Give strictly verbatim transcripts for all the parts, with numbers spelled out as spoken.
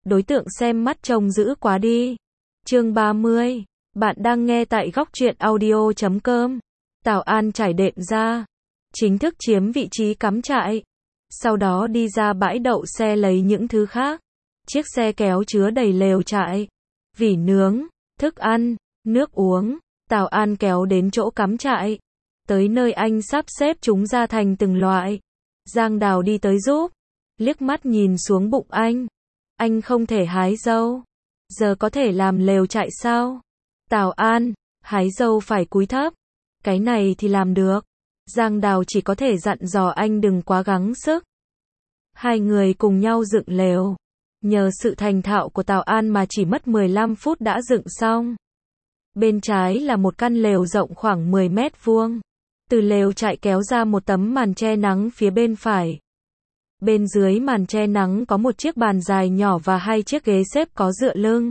đối tượng xem mắt trông dữ quá đi. Chương ba mươi. Bạn đang nghe tại góc truyện audio chấm com. Tào An trải đệm ra, chính thức chiếm vị trí cắm trại. Sau đó đi ra bãi đậu xe lấy những thứ khác. Chiếc xe kéo chứa đầy lều trại, vỉ nướng, thức ăn, nước uống. Tào An kéo đến chỗ cắm trại. Tới nơi anh sắp xếp chúng ra thành từng loại. Giang Đào đi tới giúp, liếc mắt nhìn xuống bụng anh. Anh không thể hái dâu, giờ có thể làm lều trại sao? Tào An, hái dâu phải cúi thấp. Cái này thì làm được. Giang Đào chỉ có thể dặn dò anh đừng quá gắng sức. Hai người cùng nhau dựng lều. Nhờ sự thành thạo của Tào An mà chỉ mất mười lăm phút đã dựng xong. Bên trái là một căn lều rộng khoảng mười mét vuông. Từ lều trại kéo ra một tấm màn che nắng phía bên phải. Bên dưới màn che nắng có một chiếc bàn dài nhỏ và hai chiếc ghế xếp có dựa lưng.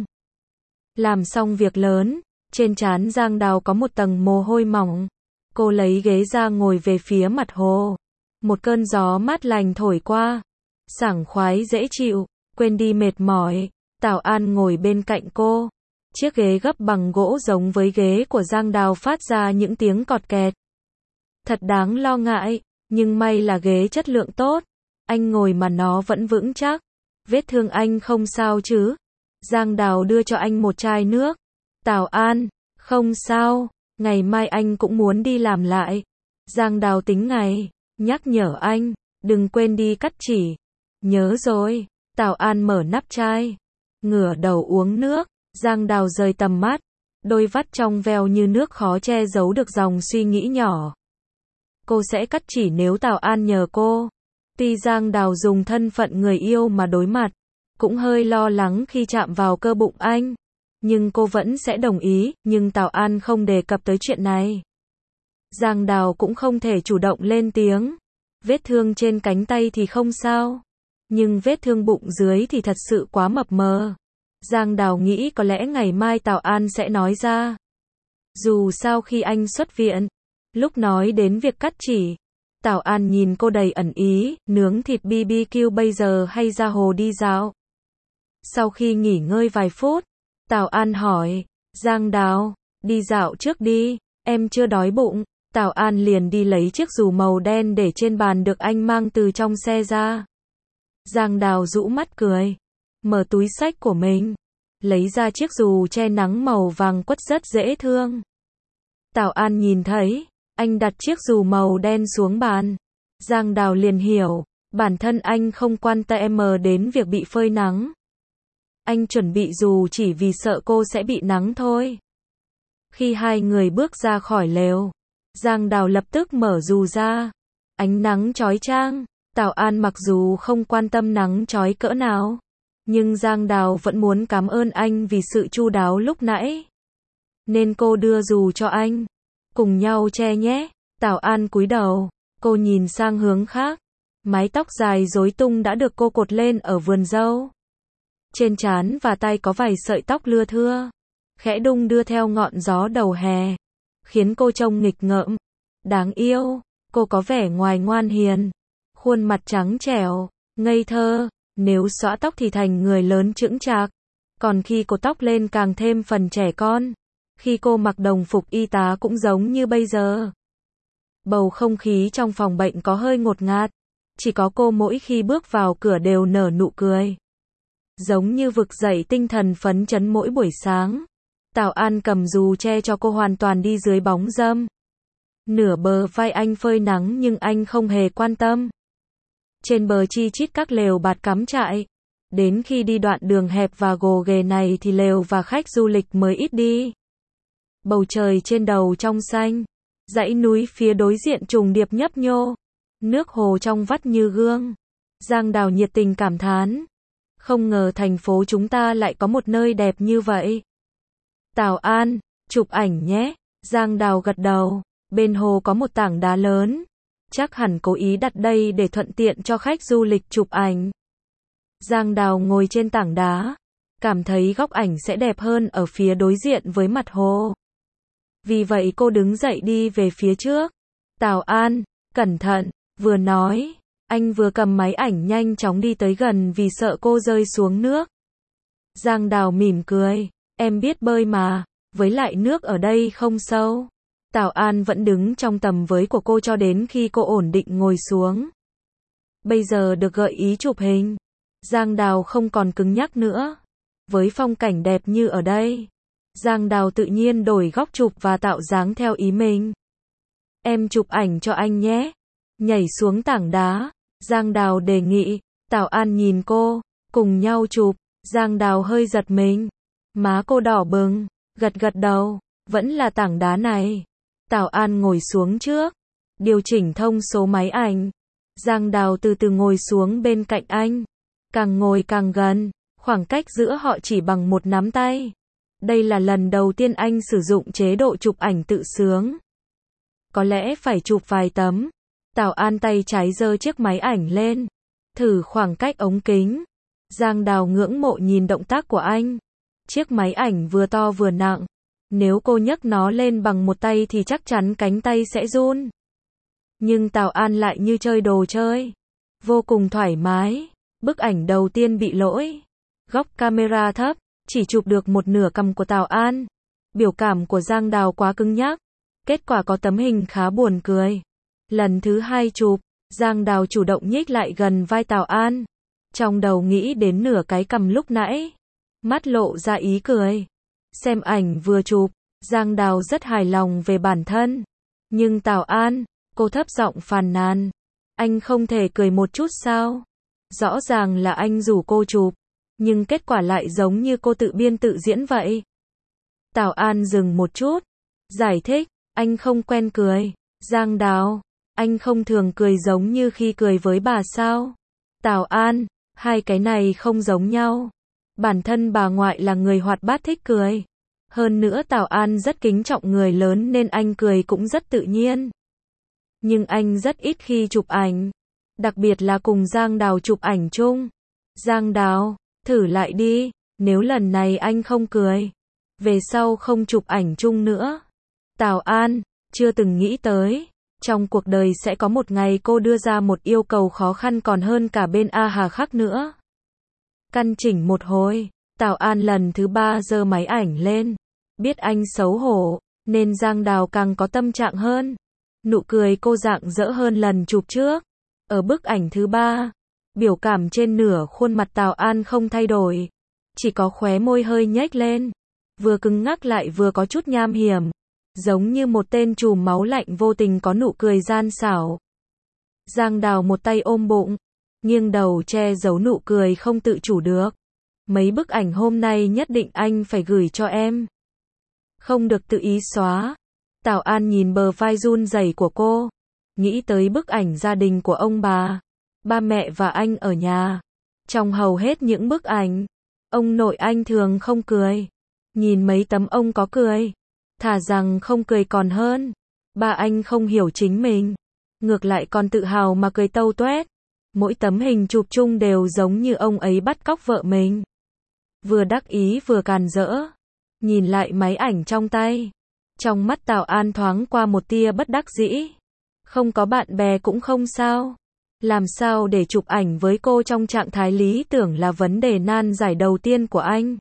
Làm xong việc lớn, trên trán Giang Đào có một tầng mồ hôi mỏng. Cô lấy ghế ra ngồi về phía mặt hồ. Một cơn gió mát lành thổi qua. Sảng khoái dễ chịu, quên đi mệt mỏi. Tào An ngồi bên cạnh cô. Chiếc ghế gấp bằng gỗ giống với ghế của Giang Đào phát ra những tiếng cọt kẹt. Thật đáng lo ngại, nhưng may là ghế chất lượng tốt. Anh ngồi mà nó vẫn vững chắc. Vết thương anh không sao chứ? Giang Đào đưa cho anh một chai nước. Tào An, không sao, ngày mai anh cũng muốn đi làm lại. Giang Đào tính ngày, nhắc nhở anh, đừng quên đi cắt chỉ. Nhớ rồi. Tào An mở nắp chai, ngửa đầu uống nước. Giang Đào rời tầm mắt, đôi vắt trong veo như nước khó che giấu được dòng suy nghĩ nhỏ. Cô sẽ cắt chỉ nếu Tào An nhờ cô. Tuy Giang Đào dùng thân phận người yêu mà đối mặt, cũng hơi lo lắng khi chạm vào cơ bụng anh. Nhưng cô vẫn sẽ đồng ý, nhưng Tào An không đề cập tới chuyện này. Giang Đào cũng không thể chủ động lên tiếng. Vết thương trên cánh tay thì không sao, nhưng vết thương bụng dưới thì thật sự quá mập mờ. Giang Đào nghĩ có lẽ ngày mai Tào An sẽ nói ra. Dù sao khi anh xuất viện, lúc nói đến việc cắt chỉ, Tào An nhìn cô đầy ẩn ý, nướng thịt bê bê kiu bây giờ hay ra hồ đi dạo? Sau khi nghỉ ngơi vài phút, Tào An hỏi, Giang Đào, đi dạo trước đi, em chưa đói bụng. Tào An liền đi lấy chiếc dù màu đen để trên bàn được anh mang từ trong xe ra. Giang Đào rũ mắt cười, mở túi xách của mình, lấy ra chiếc dù che nắng màu vàng quất rất dễ thương. Tào An nhìn thấy, anh đặt chiếc dù màu đen xuống bàn. Giang Đào liền hiểu, bản thân anh không quan tâm đến việc bị phơi nắng. Anh chuẩn bị dù chỉ vì sợ cô sẽ bị nắng thôi. Khi hai người bước ra khỏi lều, Giang Đào lập tức mở dù ra. Ánh nắng chói chang. Tào An mặc dù không quan tâm nắng chói cỡ nào, nhưng Giang Đào vẫn muốn cảm ơn anh vì sự chu đáo lúc nãy. Nên cô đưa dù cho anh. Cùng nhau che nhé. Tào An cúi đầu, cô nhìn sang hướng khác. Mái tóc dài rối tung đã được cô cột lên ở vườn dâu. Trên trán và tay có vài sợi tóc lưa thưa, khẽ đung đưa theo ngọn gió đầu hè, khiến cô trông nghịch ngợm, đáng yêu. Cô có vẻ ngoài ngoan hiền, khuôn mặt trắng trẻo, ngây thơ. Nếu xõa tóc thì thành người lớn chững chạc, còn khi cột tóc lên càng thêm phần trẻ con. Khi cô mặc đồng phục y tá cũng giống như bây giờ. Bầu không khí trong phòng bệnh có hơi ngột ngạt. Chỉ có cô mỗi khi bước vào cửa đều nở nụ cười, giống như vực dậy tinh thần phấn chấn mỗi buổi sáng. Tào An cầm dù che cho cô hoàn toàn đi dưới bóng râm. Nửa bờ vai anh phơi nắng nhưng anh không hề quan tâm. Trên bờ chi chít các lều bạt cắm trại. Đến khi đi đoạn đường hẹp và gồ ghề này thì lều và khách du lịch mới ít đi. Bầu trời trên đầu trong xanh. Dãy núi phía đối diện trùng điệp nhấp nhô. Nước hồ trong vắt như gương. Giang Đào nhiệt tình cảm thán. Không ngờ thành phố chúng ta lại có một nơi đẹp như vậy. Tào An, chụp ảnh nhé. Giang Đào gật đầu. Bên hồ có một tảng đá lớn. Chắc hẳn cố ý đặt đây để thuận tiện cho khách du lịch chụp ảnh. Giang Đào ngồi trên tảng đá, cảm thấy góc ảnh sẽ đẹp hơn ở phía đối diện với mặt hồ. Vì vậy cô đứng dậy đi về phía trước. Tào An, cẩn thận. Vừa nói, anh vừa cầm máy ảnh nhanh chóng đi tới gần vì sợ cô rơi xuống nước. Giang Đào mỉm cười, em biết bơi mà, với lại nước ở đây không sâu. Tào An vẫn đứng trong tầm với của cô cho đến khi cô ổn định ngồi xuống. Bây giờ được gợi ý chụp hình, Giang Đào không còn cứng nhắc nữa. Với phong cảnh đẹp như ở đây, Giang Đào tự nhiên đổi góc chụp và tạo dáng theo ý mình. Em chụp ảnh cho anh nhé. Nhảy xuống tảng đá, Giang Đào đề nghị. Tào An nhìn cô, cùng nhau chụp. Giang Đào hơi giật mình, má cô đỏ bừng, gật gật đầu, vẫn là tảng đá này. Tào An ngồi xuống trước, điều chỉnh thông số máy ảnh. Giang Đào từ từ ngồi xuống bên cạnh anh, càng ngồi càng gần, khoảng cách giữa họ chỉ bằng một nắm tay. Đây là lần đầu tiên anh sử dụng chế độ chụp ảnh tự sướng. Có lẽ phải chụp vài tấm. Tào An tay trái giơ chiếc máy ảnh lên, thử khoảng cách ống kính. Giang Đào ngưỡng mộ nhìn động tác của anh. Chiếc máy ảnh vừa to vừa nặng. Nếu cô nhấc nó lên bằng một tay thì chắc chắn cánh tay sẽ run. Nhưng Tào An lại như chơi đồ chơi. Vô cùng thoải mái. Bức ảnh đầu tiên bị lỗi. Góc camera thấp, chỉ chụp được một nửa cằm của Tào An. Biểu cảm của Giang Đào quá cứng nhắc. Kết quả có tấm hình khá buồn cười. Lần thứ hai chụp, Giang Đào chủ động nhích lại gần vai Tào An. Trong đầu nghĩ đến nửa cái cằm lúc nãy. Mắt lộ ra ý cười. Xem ảnh vừa chụp, Giang Đào rất hài lòng về bản thân. Nhưng Tào An, cô thấp giọng phàn nàn. Anh không thể cười một chút sao? Rõ ràng là anh rủ cô chụp, nhưng kết quả lại giống như cô tự biên tự diễn vậy. Tào An dừng một chút, giải thích, anh không quen cười. Giang Đào, anh không thường cười giống như khi cười với bà sao? Tào An, hai cái này không giống nhau. Bản thân bà ngoại là người hoạt bát thích cười. Hơn nữa Tào An rất kính trọng người lớn nên anh cười cũng rất tự nhiên. Nhưng anh rất ít khi chụp ảnh. Đặc biệt là cùng Giang Đào chụp ảnh chung. Giang Đào, thử lại đi. Nếu lần này anh không cười, về sau không chụp ảnh chung nữa. Tào An, chưa từng nghĩ tới. Trong cuộc đời sẽ có một ngày cô đưa ra một yêu cầu khó khăn còn hơn cả bên A Hà Khắc nữa. Căn chỉnh một hồi, Tào An lần thứ ba giơ máy ảnh lên. Biết anh xấu hổ, nên Giang Đào càng có tâm trạng hơn. Nụ cười cô rạng rỡ hơn lần chụp trước. Ở bức ảnh thứ ba, biểu cảm trên nửa khuôn mặt Tào An không thay đổi. Chỉ có khóe môi hơi nhếch lên. Vừa cứng ngắc lại vừa có chút nham hiểm. Giống như một tên trùm máu lạnh vô tình có nụ cười gian xảo. Giang Đào một tay ôm bụng, nghiêng đầu che giấu nụ cười không tự chủ được. Mấy bức ảnh hôm nay nhất định anh phải gửi cho em. Không được tự ý xóa. Tào An nhìn bờ vai run rẩy của cô. Nghĩ tới bức ảnh gia đình của ông bà. Ba mẹ và anh ở nhà. Trong hầu hết những bức ảnh, ông nội anh thường không cười. Nhìn mấy tấm ông có cười. Thà rằng không cười còn hơn. Ba anh không hiểu chính mình. Ngược lại còn tự hào mà cười tâu tuét. Mỗi tấm hình chụp chung đều giống như ông ấy bắt cóc vợ mình. Vừa đắc ý vừa càn rỡ. Nhìn lại máy ảnh trong tay. Trong mắt Tào An thoáng qua một tia bất đắc dĩ. Không có bạn bè cũng không sao. Làm sao để chụp ảnh với cô trong trạng thái lý tưởng là vấn đề nan giải đầu tiên của anh.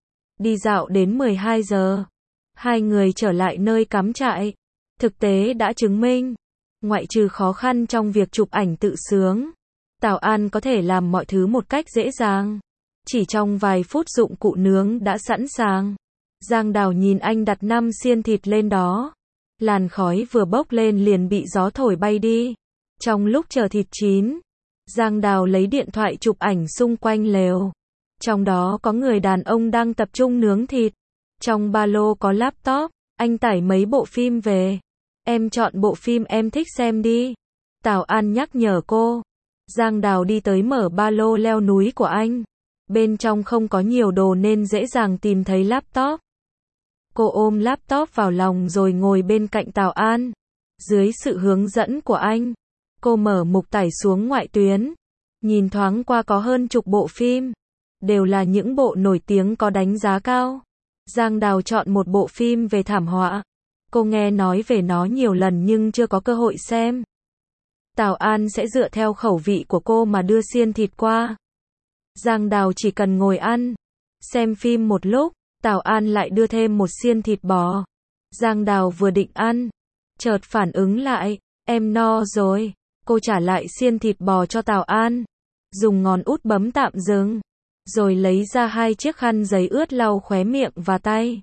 Đi dạo đến mười hai giờ. Hai người trở lại nơi cắm trại. Thực tế đã chứng minh. Ngoại trừ khó khăn trong việc chụp ảnh tự sướng, Tào An có thể làm mọi thứ một cách dễ dàng. Chỉ trong vài phút dụng cụ nướng đã sẵn sàng. Giang Đào nhìn anh đặt năm xiên thịt lên đó. Làn khói vừa bốc lên liền bị gió thổi bay đi. Trong lúc chờ thịt chín, Giang Đào lấy điện thoại chụp ảnh xung quanh lều. Trong đó có người đàn ông đang tập trung nướng thịt. Trong ba lô có laptop, anh tải mấy bộ phim về. Em chọn bộ phim em thích xem đi. Tào An nhắc nhở cô. Giang Đào đi tới mở ba lô leo núi của anh. Bên trong không có nhiều đồ nên dễ dàng tìm thấy laptop. Cô ôm laptop vào lòng rồi ngồi bên cạnh Tào An. Dưới sự hướng dẫn của anh, cô mở mục tải xuống ngoại tuyến. Nhìn thoáng qua có hơn chục bộ phim. Đều là những bộ nổi tiếng có đánh giá cao. Giang Đào chọn một bộ phim về thảm họa. Cô nghe nói về nó nhiều lần nhưng chưa có cơ hội xem. Tào An sẽ dựa theo khẩu vị của cô mà đưa xiên thịt qua. Giang Đào chỉ cần ngồi ăn. Xem phim một lúc, Tào An lại đưa thêm một xiên thịt bò. Giang Đào vừa định ăn, chợt phản ứng lại, em no rồi. Cô trả lại xiên thịt bò cho Tào An, dùng ngón út bấm tạm dừng, rồi lấy ra hai chiếc khăn giấy ướt lau khóe miệng và tay.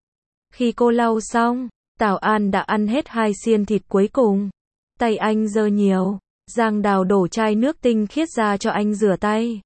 Khi cô lau xong, Tào An đã ăn hết hai xiên thịt cuối cùng. Tay anh dơ nhiều, Giang Đào đổ chai nước tinh khiết ra cho anh rửa tay.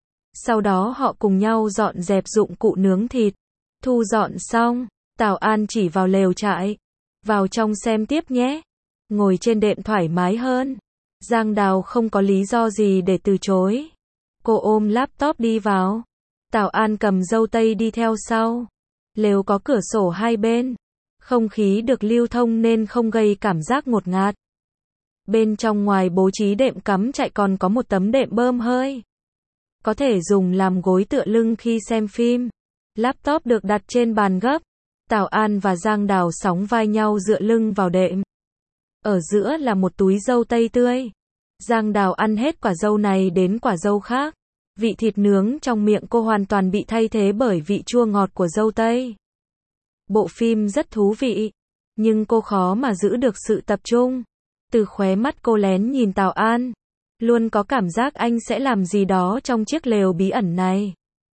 Sau đó họ cùng nhau dọn dẹp dụng cụ nướng thịt. Thu dọn xong, Tào An chỉ vào lều trại. Vào trong xem tiếp nhé. Ngồi trên đệm thoải mái hơn. Giang Đào không có lý do gì để từ chối. Cô ôm laptop đi vào. Tào An cầm dâu tây đi theo sau. Lều có cửa sổ hai bên. Không khí được lưu thông nên không gây cảm giác ngột ngạt. Bên trong ngoài bố trí đệm cắm trại còn có một tấm đệm bơm hơi. Có thể dùng làm gối tựa lưng khi xem phim. Laptop được đặt trên bàn gấp. Tào An và Giang Đào sóng vai nhau dựa lưng vào đệm. Ở giữa là một túi dâu tây tươi. Giang Đào ăn hết quả dâu này đến quả dâu khác. Vị thịt nướng trong miệng cô hoàn toàn bị thay thế bởi vị chua ngọt của dâu tây. Bộ phim rất thú vị, nhưng cô khó mà giữ được sự tập trung. Từ khóe mắt cô lén nhìn Tào An, luôn có cảm giác anh sẽ làm gì đó trong chiếc lều bí ẩn này.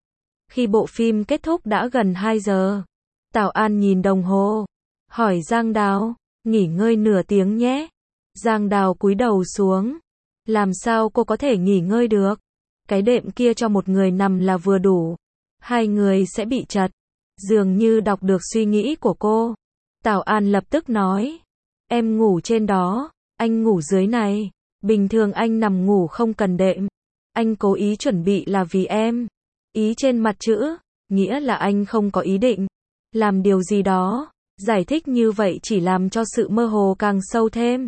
Khi bộ phim kết thúc đã gần hai giờ, Tào An nhìn đồng hồ, hỏi Giang Đào, nghỉ ngơi nửa tiếng nhé. Giang Đào cúi đầu xuống. Làm sao cô có thể nghỉ ngơi được? Cái đệm kia cho một người nằm là vừa đủ. Hai người sẽ bị chật. Dường như đọc được suy nghĩ của cô. Tào An lập tức nói. Em ngủ trên đó, anh ngủ dưới này. Bình thường anh nằm ngủ không cần đệm. Anh cố ý chuẩn bị là vì em. Ý trên mặt chữ, nghĩa là anh không có ý định làm điều gì đó. Giải thích như vậy chỉ làm cho sự mơ hồ càng sâu thêm.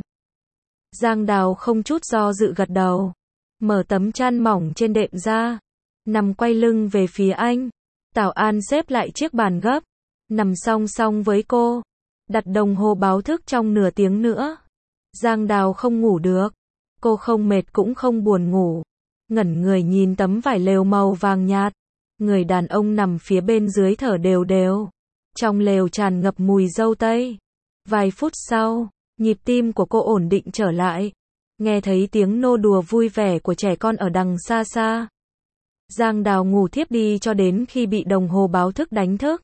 Giang Đào không chút do dự gật đầu. Mở tấm chăn mỏng trên đệm ra. Nằm quay lưng về phía anh. Tào An xếp lại chiếc bàn gấp. Nằm song song với cô. Đặt đồng hồ báo thức trong nửa tiếng nữa. Giang Đào không ngủ được. Cô không mệt cũng không buồn ngủ. Ngẩn người nhìn tấm vải lều màu vàng nhạt. Người đàn ông nằm phía bên dưới thở đều đều. Trong lều tràn ngập mùi dâu tây. Vài phút sau, nhịp tim của cô ổn định trở lại. Nghe thấy tiếng nô đùa vui vẻ của trẻ con ở đằng xa xa. Giang Đào ngủ thiếp đi cho đến khi bị đồng hồ báo thức đánh thức.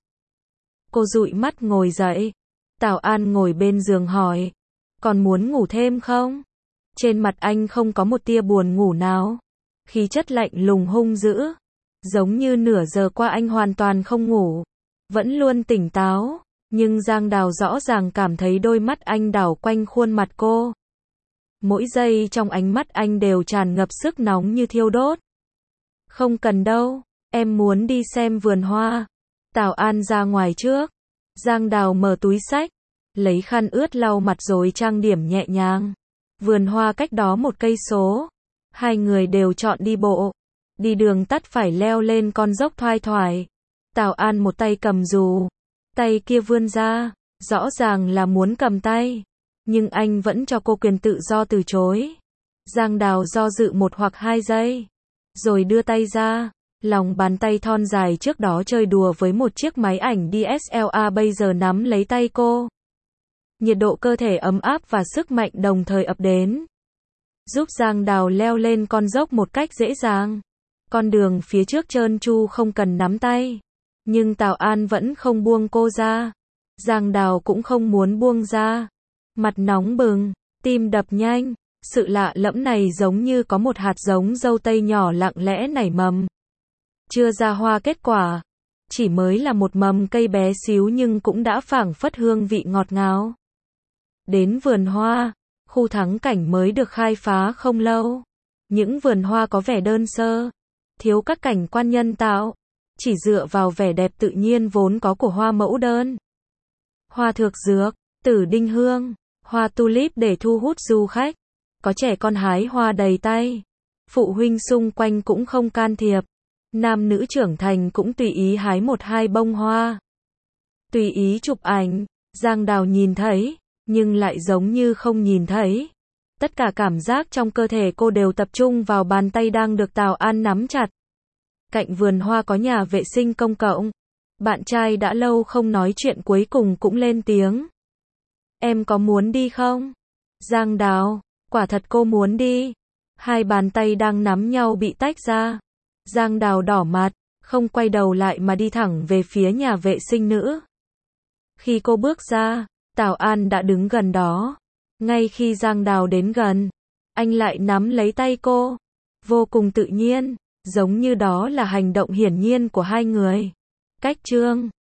Cô dụi mắt ngồi dậy. Tào An ngồi bên giường hỏi. Còn muốn ngủ thêm không? Trên mặt anh không có một tia buồn ngủ nào. Khí chất lạnh lùng hung dữ. Giống như nửa giờ qua anh hoàn toàn không ngủ. Vẫn luôn tỉnh táo. Nhưng Giang Đào rõ ràng cảm thấy đôi mắt anh đảo quanh khuôn mặt cô. Mỗi giây trong ánh mắt anh đều tràn ngập sức nóng như thiêu đốt. Không cần đâu, em muốn đi xem vườn hoa. Tào An ra ngoài trước. Giang Đào mở túi xách, lấy khăn ướt lau mặt rồi trang điểm nhẹ nhàng. Vườn hoa cách đó một cây số. Hai người đều chọn đi bộ. Đi đường tắt phải leo lên con dốc thoai thoải. Tào An một tay cầm dù, tay kia vươn ra, rõ ràng là muốn cầm tay. Nhưng anh vẫn cho cô quyền tự do từ chối. Giang Đào do dự một hoặc hai giây. Rồi đưa tay ra. Lòng bàn tay thon dài trước đó chơi đùa với một chiếc máy ảnh đê ét lờ rờ bây giờ nắm lấy tay cô. Nhiệt độ cơ thể ấm áp và sức mạnh đồng thời ập đến. Giúp Giang Đào leo lên con dốc một cách dễ dàng. Con đường phía trước trơn tru không cần nắm tay. Nhưng Tào An vẫn không buông cô ra. Giang Đào cũng không muốn buông ra. Mặt nóng bừng, tim đập nhanh. Sự lạ lẫm này giống như có một hạt giống dâu tây nhỏ lặng lẽ nảy mầm. Chưa ra hoa kết quả. Chỉ mới là một mầm cây bé xíu nhưng cũng đã phảng phất hương vị ngọt ngào. Đến vườn hoa, khu thắng cảnh mới được khai phá không lâu. Những vườn hoa có vẻ đơn sơ, thiếu các cảnh quan nhân tạo, chỉ dựa vào vẻ đẹp tự nhiên vốn có của hoa mẫu đơn. Hoa thược dược, tử đinh hương, hoa tulip để thu hút du khách. Có trẻ con hái hoa đầy tay. Phụ huynh xung quanh cũng không can thiệp. Nam nữ trưởng thành cũng tùy ý hái một hai bông hoa. Tùy ý chụp ảnh. Giang Đào nhìn thấy, nhưng lại giống như không nhìn thấy. Tất cả cảm giác trong cơ thể cô đều tập trung vào bàn tay đang được Tào An nắm chặt. Cạnh vườn hoa có nhà vệ sinh công cộng. Bạn trai đã lâu không nói chuyện cuối cùng cũng lên tiếng. Em có muốn đi không? Giang Đào, quả thật cô muốn đi. Hai bàn tay đang nắm nhau bị tách ra. Giang Đào đỏ mặt, không quay đầu lại mà đi thẳng về phía nhà vệ sinh nữ. Khi cô bước ra, Tào An đã đứng gần đó. Ngay khi Giang Đào đến gần, anh lại nắm lấy tay cô. Vô cùng tự nhiên, giống như đó là hành động hiển nhiên của hai người. Cách chương